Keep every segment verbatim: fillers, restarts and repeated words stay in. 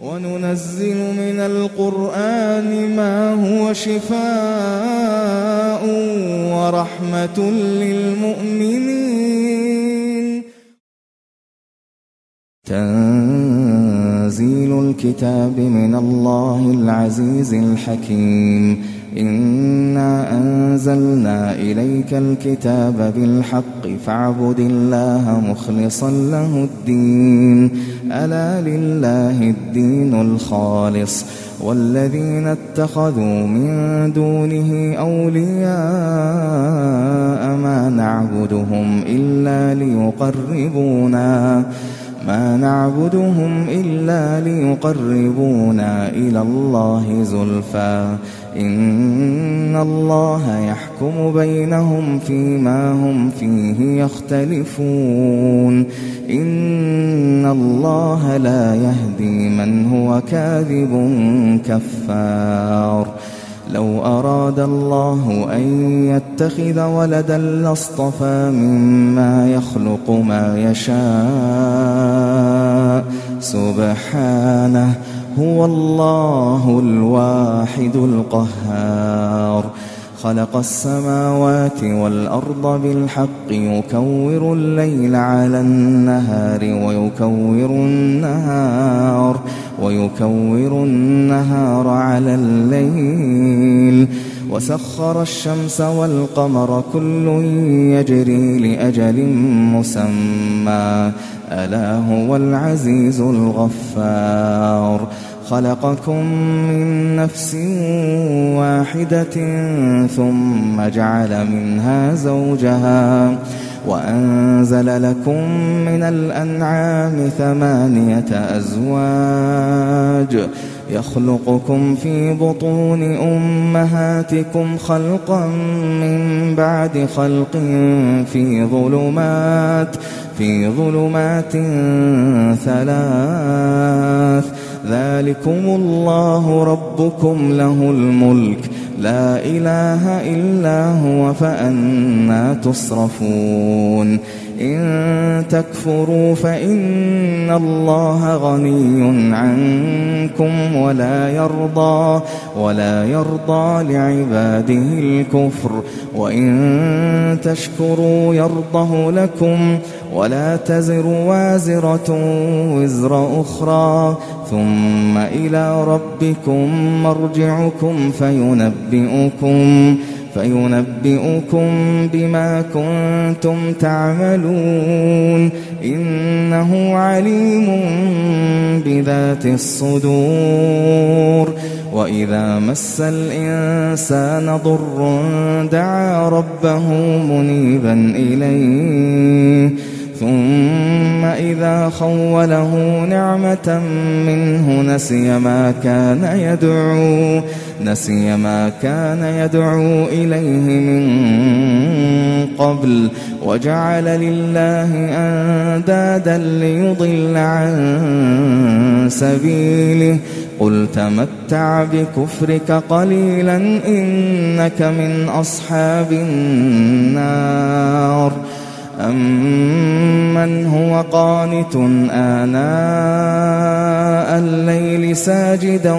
وننزل من القرآن ما هو شفاء ورحمة للمؤمنين. تنزيل الكتاب من الله العزيز الحكيم. إنا أنزلنا إليك الكتاب بالحق فاعبد الله مخلصا له الدين. ألا لله الدين الخالص والذين اتخذوا من دونه أولياء ما نعبدهم إلا ليقربونا ما نعبدهم إلا ليقربونا إلى الله زلفى إن الله يحكم بينهم فيما هم فيه يختلفون. إن الله لا يهدي من هو كاذب كفار. لو أراد الله أن يتخذ ولدا لاصطفى مما يخلق ما يشاء سبحانه هو الله الواحد القهار. خلق السماوات والأرض بالحق يكور الليل على النهار ويكور النهار ويكور النهار على الليل وسخر الشمس والقمر كل يجري لأجل مسمى ألا هو العزيز الغفار. خلقكم من نفس واحدة ثم جعل منها زوجها وأنزل لكم من الأنعام ثمانية أزواج يخلقكم في بطون أمهاتكم خلقا من بعد خلق في ظلمات في ظلمات ثلاث ذلكم الله ربكم له الملك لا إله إلا هو فأنى تصرفون. إن تكفروا فإن الله غني عنكم ولا يرضى ولا يرضى لعباده الكفر وإن تشكروا يرضه لكم ولا تزر وازرة وزر أخرى ثم إلى ربكم مرجعكم فينبئكم فينبئكم بما كنتم تعملون إنه عليم بذات الصدور. وإذا مس الإنسان ضر دعا ربه منيبا إليه ثم إذا خوله نعمة منه نسي ما كان يدعو نسي ما كان يدعو إليه من قبل وجعل لله أندادا ليضل عن سبيله قل تمتع بكفرك قليلا إنك من أصحاب النار. أمن هو قانت آناء الليل ساجدا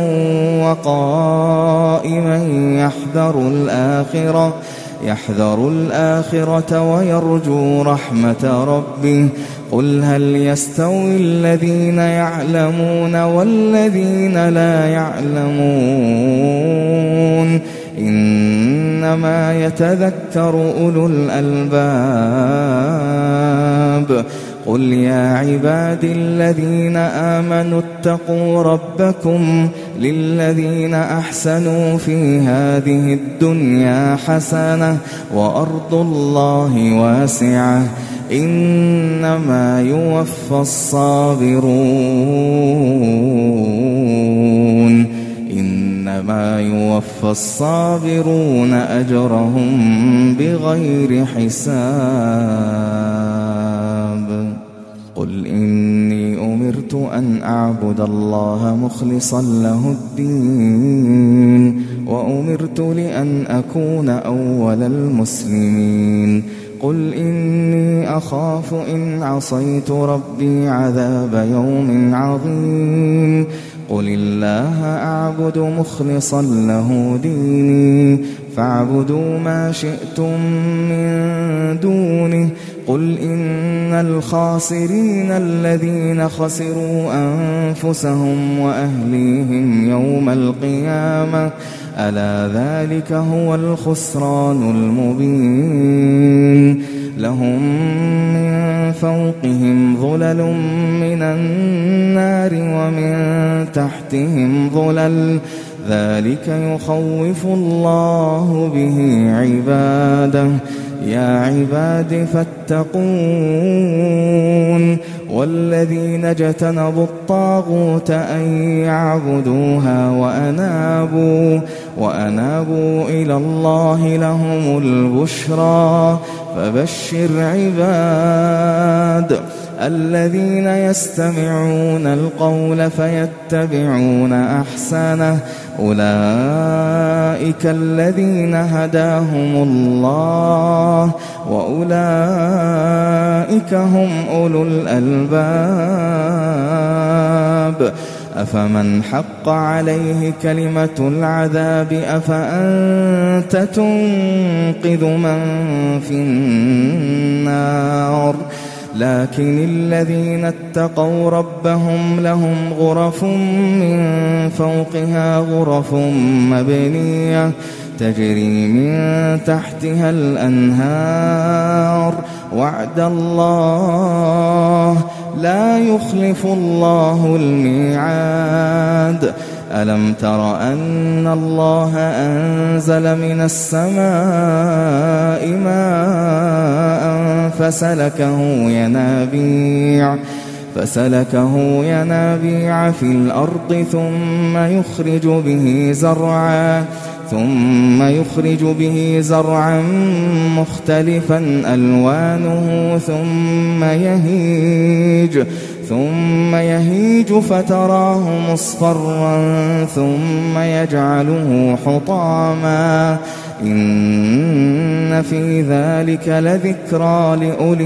وقائما يحذر الآخرة يحذر الآخرة ويرجو رحمة ربه قل هل يستوي الذين يعلمون والذين لا يعلمون إنما يتذكر أولو الألباب. قل يا عبادي الذين آمنوا اتقوا ربكم للذين أحسنوا في هذه الدنيا حسنة وأرض الله واسعة إنما يوفى الصابرون إنما يوفى الصابرون أجرهم بغير حساب. قل إني أمرت أن أعبد الله مخلصا له الدين وأمرت لأن أكون أول المسلمين. قل إني أخاف إن عصيت ربي عذاب يوم عظيم. قل الله أعبد مخلصا له ديني فاعبدوا ما شئتم من دونه قل إن الخاسرين الذين خسروا أنفسهم وأهليهم يوم القيامة ألا ذلك هو الخسران المبين لهم من فوقهم ظلل من النار ومن تحتهم ظلل ذلك يخوف الله به عباده يا عباد فاتقون والذين اجتنبوا الطاغوت أن يعبدوها وأنابوا, وأنابوا إلى الله لهم البشرى فبشر عباد الذين يستمعون القول فيتبعون أحسنه أولئك الذين هداهم الله وأولئك هم أولو الألباب أفمن حق عليه كلمة العذاب أفأنت تنقذ من في النار لكن الذين اتقوا ربهم لهم غرف من فوقها غرف مبنية تجري من تحتها الأنهار وعد الله لا يخلف الله الميعاد ألم تر أن الله أنزل من السماء ماء فسلكه ينابيع فسلكه ينابيع في الأرض ثم يخرج به زرعا ثم يخرج به زرعا مختلفا ألوانه ثم يهيج ثم يهيج فتراه مصفرا ثم يجعله حطاما إن في ذلك لذكرى لأولي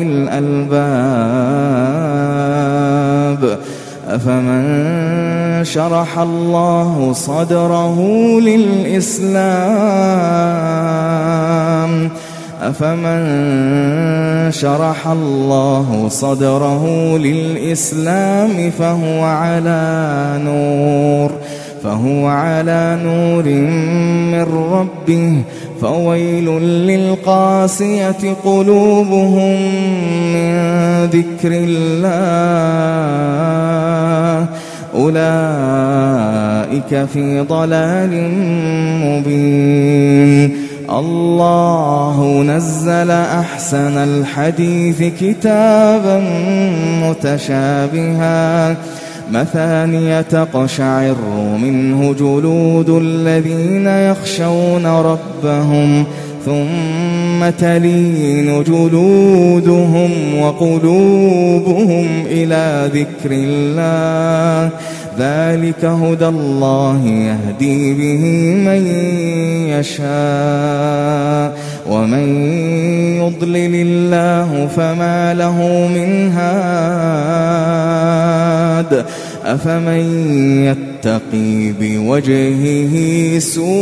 الألباب أفمن شرح الله صدره للإسلام أفمن شرح الله صدره للإسلام فهو على نور فهو على نور من ربه فويل للقاسية قلوبهم من ذكر الله أولئك في ضلال مبين الله نزل أحسن الحديث كتابا متشابها مثانية تقشعر منه جلود الذين يخشون ربهم ثم تلين جلودهم وقلوبهم إلى ذكر الله ذلك هدى الله يهدي به من يشاء ومن يضلل الله فما له من هاد أفمن يتقي بوجهه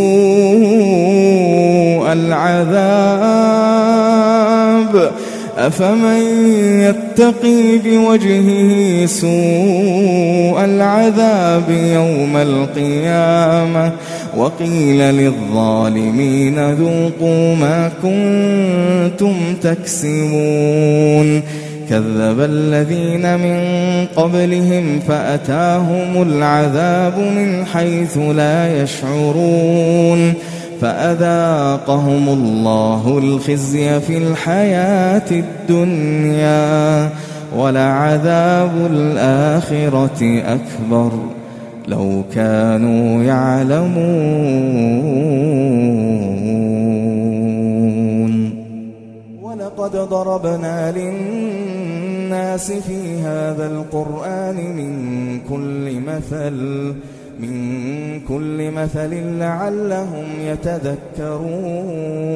سوء العذاب أفمن يتقي بوجهه سوء العذاب يوم القيامة وقيل للظالمين ذوقوا ما كنتم تكسبون كذب الذين من قبلهم فأتاهم العذاب من حيث لا يشعرون فأذاقهم الله الخزي في الحياة الدنيا ولعذاب الآخرة أكبر لو كانوا يعلمون ولقد ضربنا للناس في هذا القرآن من كل مثل من كل مثل لعلهم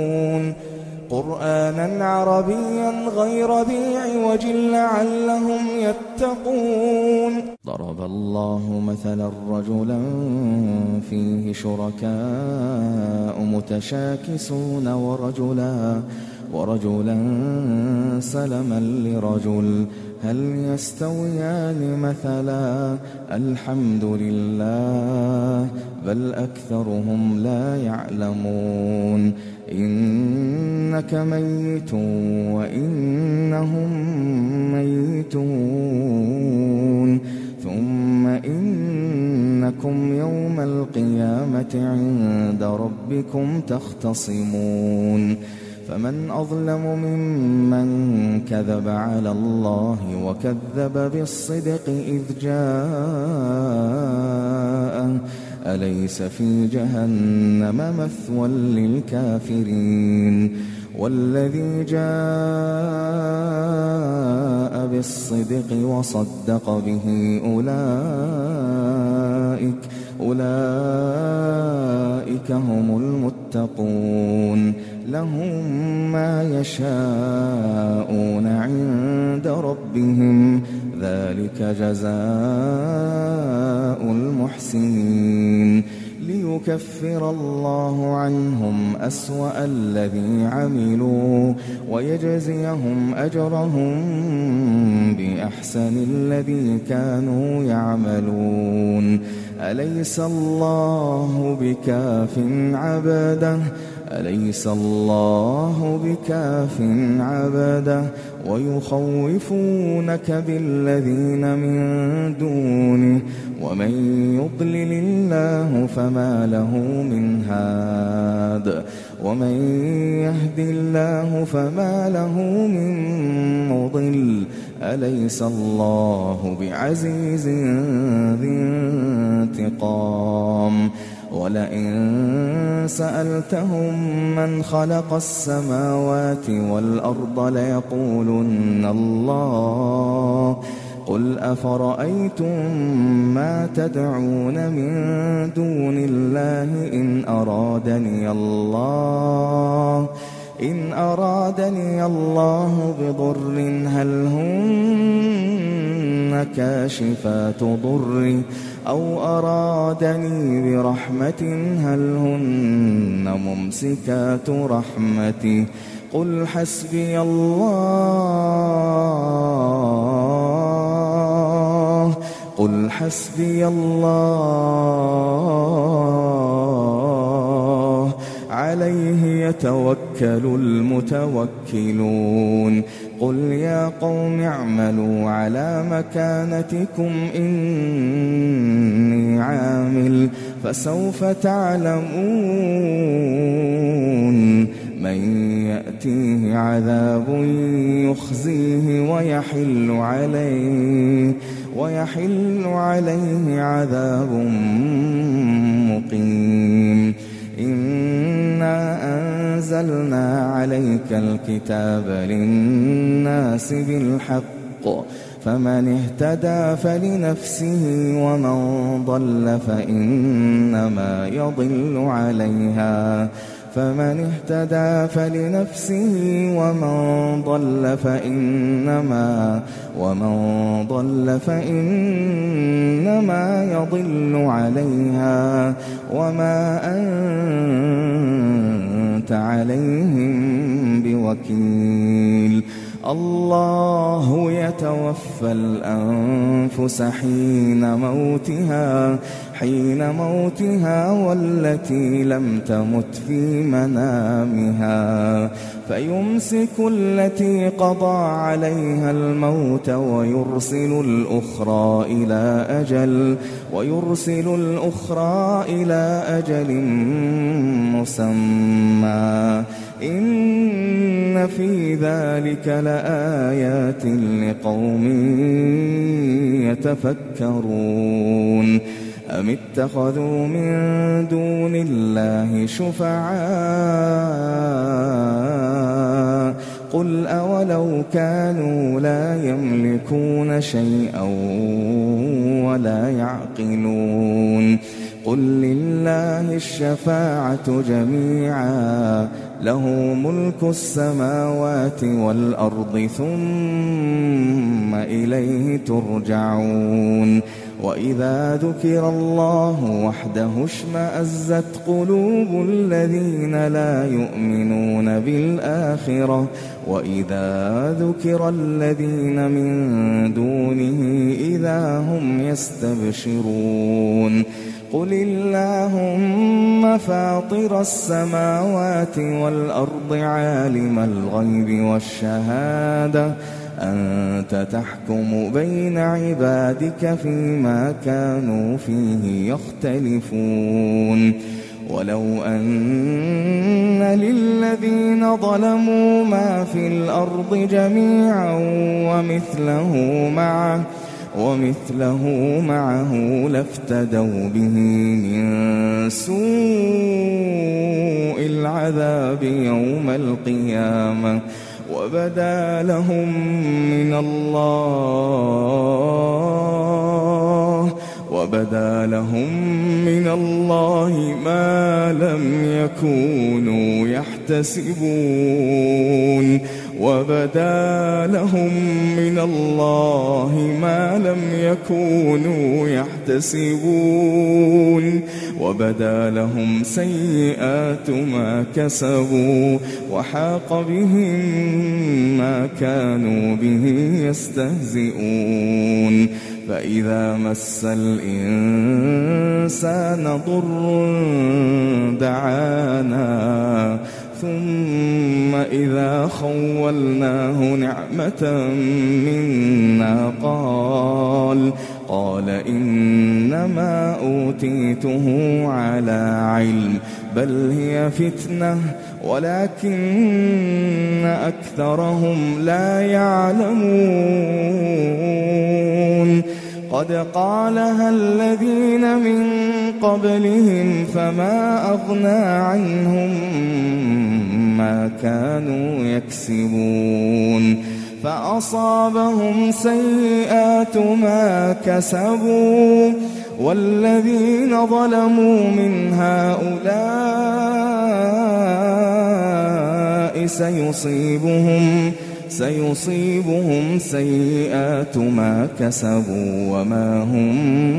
يتذكرون قرآنا عربيا غير ذي عوج لعلهم يتقون. ضرب الله مثلا رجلا فيه شركاء متشاكسون ورجلا ورجلا سلما لرجل هل يستويان مثلا الحمد لله بل أكثرهم لا يعلمون. إنك ميت وإنهم ميتون ثم إنكم يوم القيامة عند ربكم تختصمون. فمن أظلم ممن كذب على الله وكذب بالصدق إذ جاءه أليس في جهنم مثوى للكافرين. والذي جاء بالصدق وصدق به أولئك أولئك هم المتقون لهم ما يشاءون عند ربهم ذلك جزاء المحسنين. ليكفر الله عنهم أسوأ الذي عملوا ويجزيهم أجرهم بأحسن الذي كانوا يعملون. أليس الله بكاف عبده أليس الله بكاف عبده ويخوفونك بالذين من دونه ومن يضلل الله فما له من هاد ومن يهد الله فما له من مضل. أليس الله بعزيز ذي انتقام. ولئن سألتهم من خلق السماوات والأرض ليقولن الله قل أفرأيتم ما تدعون من دون الله إن أرادني الله إن أرادني الله بضر هل هن كاشفات ضري أو أرادني برحمة هل هن ممسكات رحمتي قل حسبي الله قل حسبي الله عليه يتوكل المتوكلون. قل يا قوم اعملوا على مكانتكم إني عامل فسوف تعلمون من يأتيه عذاب يخزيه ويحل عليه ويحل عليه عذاب مقيم. إنا أنزلنا عليك الكتاب للناس بالحق فمن اهتدى فلنفسه ومن ضل فإنما يضل عليها فمن اهتدى فلنفسه ومن ضل فإنما ومن ضل فإنما يضل عليها وما أنت عليهم بوكيل. الله يتوفى الأنفس حين موتها حين موتها والتي لم تمت في منامها فيمسك التي قضى عليها الموت ويرسل الأخرى إلى أجل ويرسل الأخرى إلى أجل مسمى إن في ذلك لآيات لقوم يتفكرون. أم اتخذوا من دون الله شفعاء قل أولو كانوا لا يملكون شيئا ولا يعقلون قل لله الشفاعة جميعا له ملك السماوات والأرض ثم إليه ترجعون وإذا ذكر الله وحده اشمأزت قلوب الذين لا يؤمنون بالآخرة وإذا ذكر الذين من دونه إذا هم يستبشرون قل اللهم فاطر السماوات والأرض عالم الغيب والشهادة أنت تحكم بين عبادك فيما كانوا فيه يختلفون ولو أن للذين ظلموا ما في الأرض جميعا ومثله معه ومثله معه لافتدوا به من سوء العذاب يوم القيامة وبدا لهم من الله وبدا لهم من الله ما لم يكونوا يحتسبون وبدا لهم من الله ما لم يكونوا يحتسبون وبدا لهم سيئات ما كسبوا وحاق بهم ما كانوا به يستهزئون فإذا مس الإنسان ضر دعانا ثم إذا خولناه نعمة منا قال قال إنما أوتيته على علم بل هي فتنة ولكن أكثرهم لا يعلمون قد قالها الذين من قبلهم فما أغنى عنهم ما كانوا يكسبون فأصابهم سيئات ما كسبوا والذين ظلموا من هؤلاء سيصيبهم سيصيبهم سيئات ما كسبوا وما هم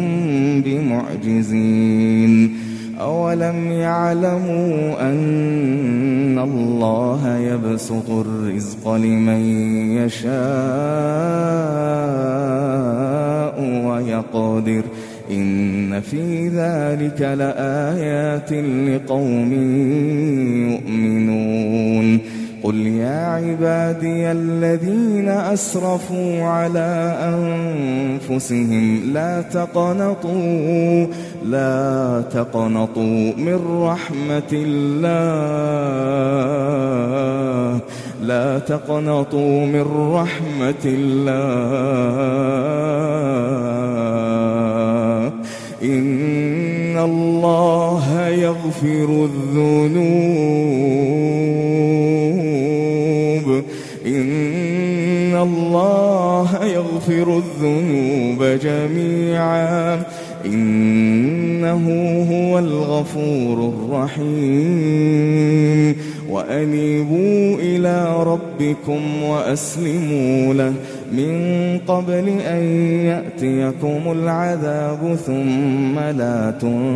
بمعجزين أولم يعلموا أن الله يبسط الرزق لمن يشاء ويقدر إن في ذلك لآيات لقوم يؤمنون قل يا عبادي الذين أسرفوا على أنفسهم لا تقنطوا لا تقنطوا من رحمة الله لا تقنطوا من رحمة الله إن الله يغفر الذنوب إن الله يغفر الذنوب جميعا إنه هو الغفور الرحيم وأنيبوا إلى ربكم وأسلموا له من قبل أن يأتيكم العذاب ثم لا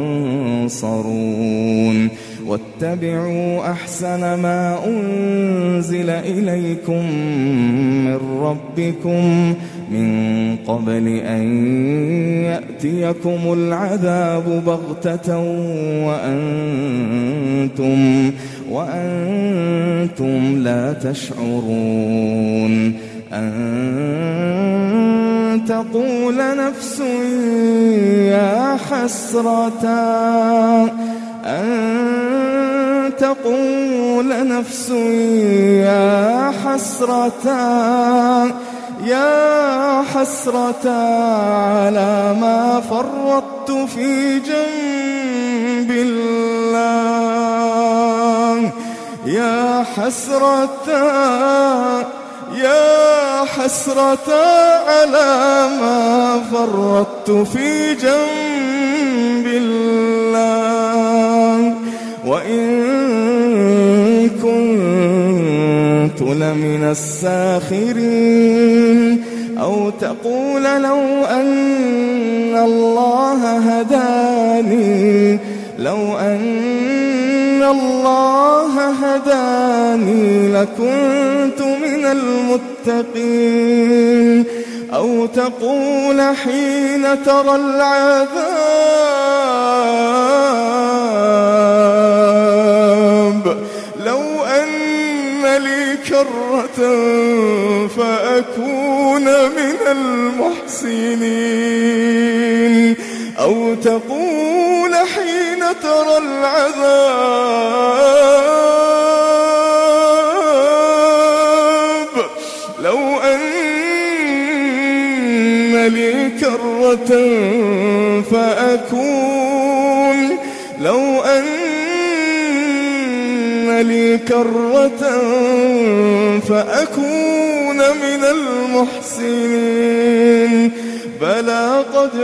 تنصرون واتبعوا أحسن ما أنزل إليكم من ربكم من قبل أن يأتيكم العذاب بغتة وأنتم وأنتم لا تشعرون أن تقول نفس يا حسرة أن تقول نفس يا حسرة يا حسرة على ما فرطت في جنب الله يا حسرة يا حسرة على ما فرطت في جنب الله وإن كنت لمن الساخرين أو تقول لو أن الله هداني لو أن الله هداني لكنت من المتقين أو تقول حين ترى العذاب لو أن لي كرة فأكون من المحسنين أو تقول حين ترى العذاب لو أن لي كرة فأكون لو أن لي كرة فأكون من المحسنين بلى قد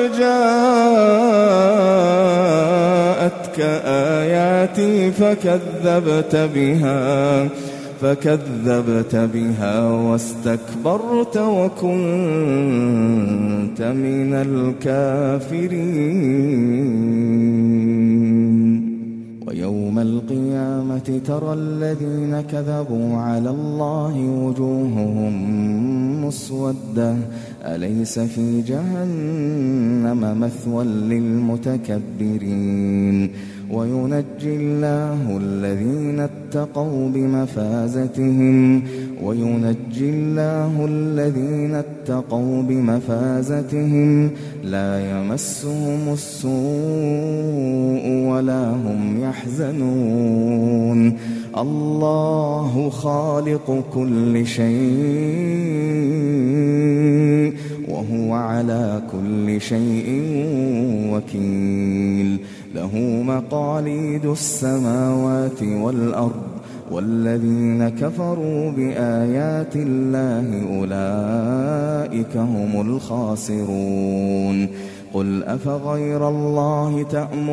جاءتك آياتي فكذبت بها فكذبت بها واستكبرت وكنت من الكافرين. ويوم القيامة ترى الذين كذبوا على الله وجوههم مسودة أليس في جهنم مثوى للمتكبرين وينجي الله الذين اتقوا بمفازتهم وينجي الله الذين اتقوا بمفازتهم لا يمسهم السوء ولا هم يحزنون. الله خالق كل شيء وهو على كل شيء وكيل له مقاليد السماوات والأرض والذين كفروا بآيات الله أولئك هم الخاسرون. قل أفغير الله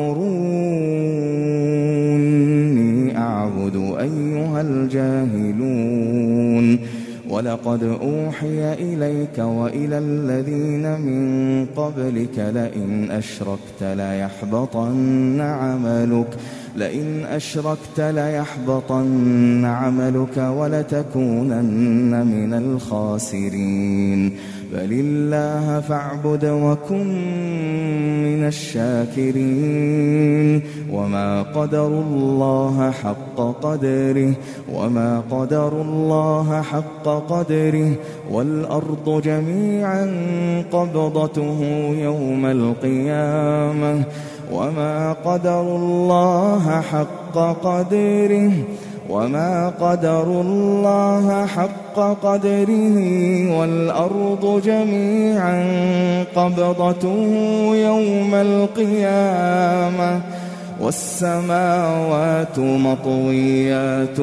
تأمروني أعبد أيها الجاهلون ولقد أوحي إليك وإلى الذين من قبلك لئن أشركت ليحبطن عملك لئن أشركت ليحبطن عملك ولتكونن من الخاسرين. بل الله فاعبد وكن من الشاكرين. وما قدروا الله حق قدره وما قدروا الله حق قدره والأرض جميعا قبضته يوم القيامة وما قدروا الله حق قدره وما قدروا الله حق قدره والأرض جميعا قبضته يوم القيامة والسماوات مطويات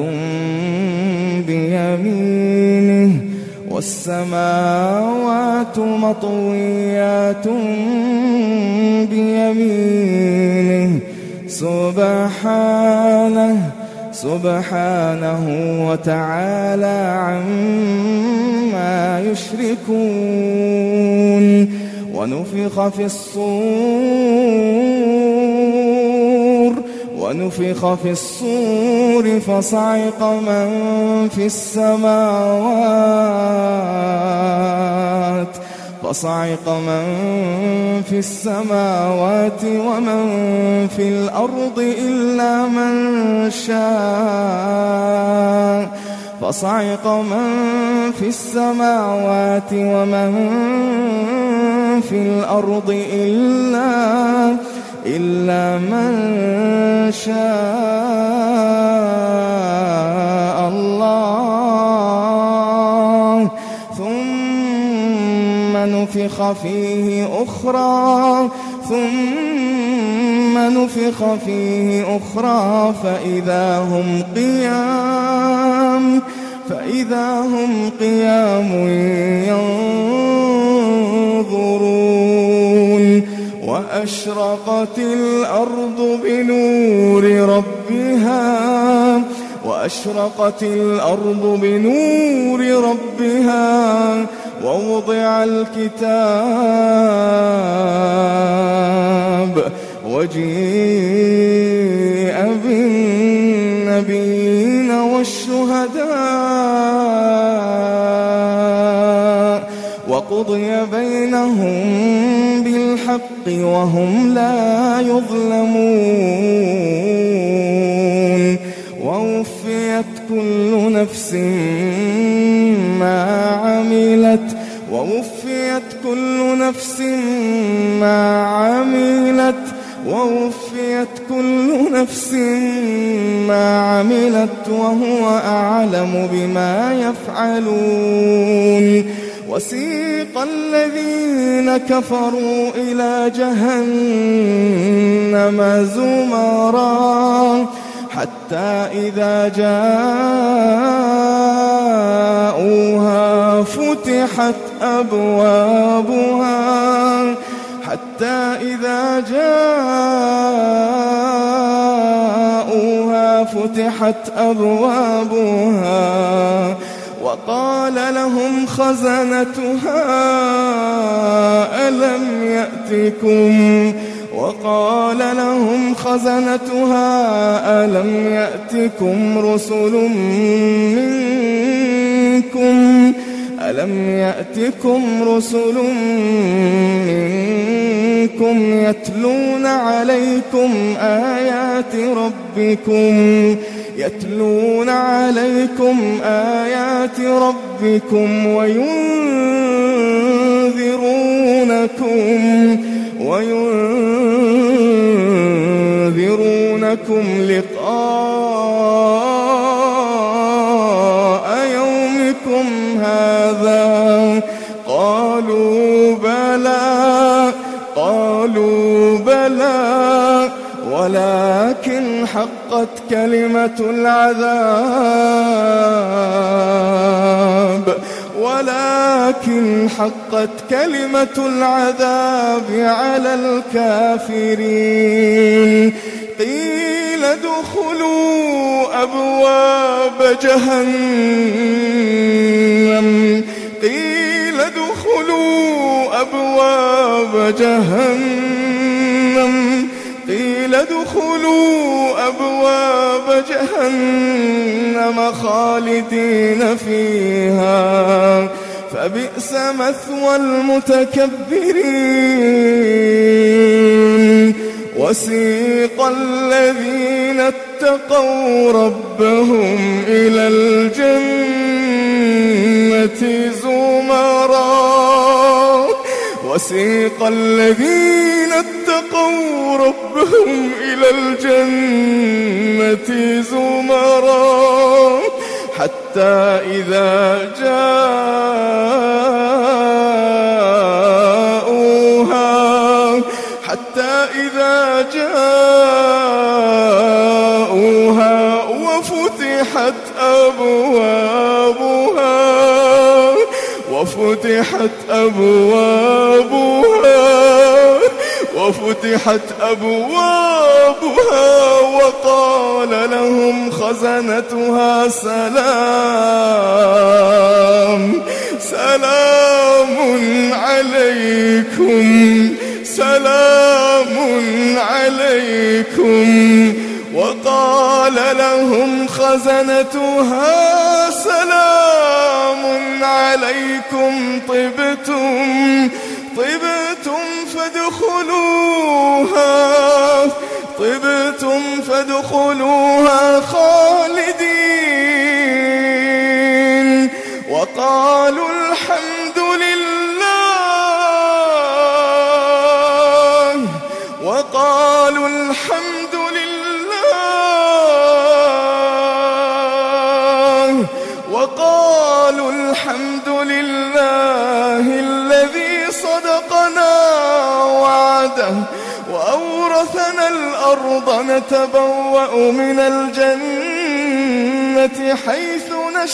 بيمينه والسماوات مطويات بيمينه سبحانه سبحانه وتعالى عما يشركون. ونفخ في الصور ونفخ في الصور فصعق من في السماوات فصعق من في السماوات ومن في الأرض إلا من شاء فصعق من في السماوات ومن في الأرض إلا إلا من شاء الله ثم نفخ فيه أخرى ثم نفخ فيه أخرى فإذا هم قيام فإذا هم قيام ينظرون. وأشرقت الأرض بنور ربها وأشرقت الأرض بنور ربها ووضع الكتاب وجيء بالنبيين والشهداء وقضي بينهم بالحق وهم لا يظلمون ووفيت كل نفس ما عملت ووفيت كل نفس ما عملت ووفيت كل نفس ما عملت وهو أعلم بما يفعلون وسيق الذين كفروا إلى جهنم زمرا حتى إذا جاءوها فتحت أبوابها حتى إذا جاءوها فتحت أبوابها وقال لهم خزنتها ألم يأتكم وقال لهم خزنتها ألم يأتكم رسل منكم ألم يأتكم رسل منكم يتلون عليكم آيات ربكم يتلون عليكم آيات ربكم وينذرونكم وينذرونكم لقاء يومكم هذا قالوا بلى قالوا بلى ولكن حقت كلمة العذاب ولكن حقت كلمة العذاب على الكافرين قيل ادخلوا أبواب جهنم قيل ادخلوا أبواب جهنم قيل ادخلوا أبواب جهنم خالدين فيها فبئس مثوى المتكبرين وسيق الذين اتقوا ربهم إلى الجنة زمرا وسيق الذين اتقوا ربهم إلى الجنة زمرا حتى إذا جاءوها حتى إذا جاءوها وفتحت أبوابها وفتحت أبوابها وفتحت أبوابها وقال لهم خزنتها سلام سلام عليكم سلام عليكم وقال لهم خزنتها سلام عليكم طبتم طبتم فادخلوها طبتم فادخلوها خالدين وقالوا الحمد لله وقالوا الحمد لله وقالوا الحمد لله الذي صدقنا وعده وأورثنا الأرض نتبوأ من الجنة حيث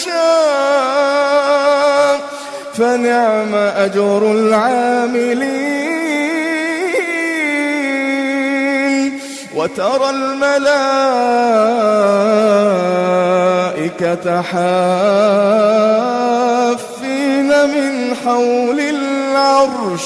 نشاء فنعم أجر العاملين وترى الملائكة حافين من حول العرش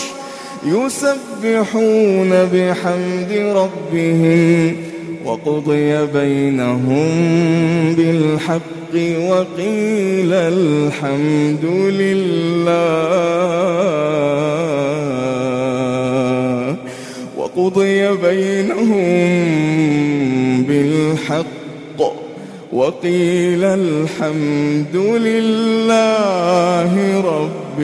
يسبحون بحمد ربهم وقضي بينهم بالحق وقيل الحمد لله وقضي بينهم بالحق وقيل الحمد لله رب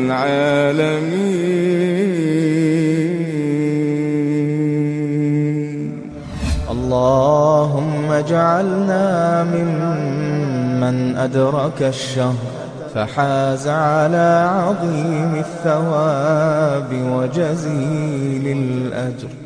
العالمين. اللهم اجعلنا ممن أدرك الشهر فحاز على عظيم الثواب وجزيل الأجر.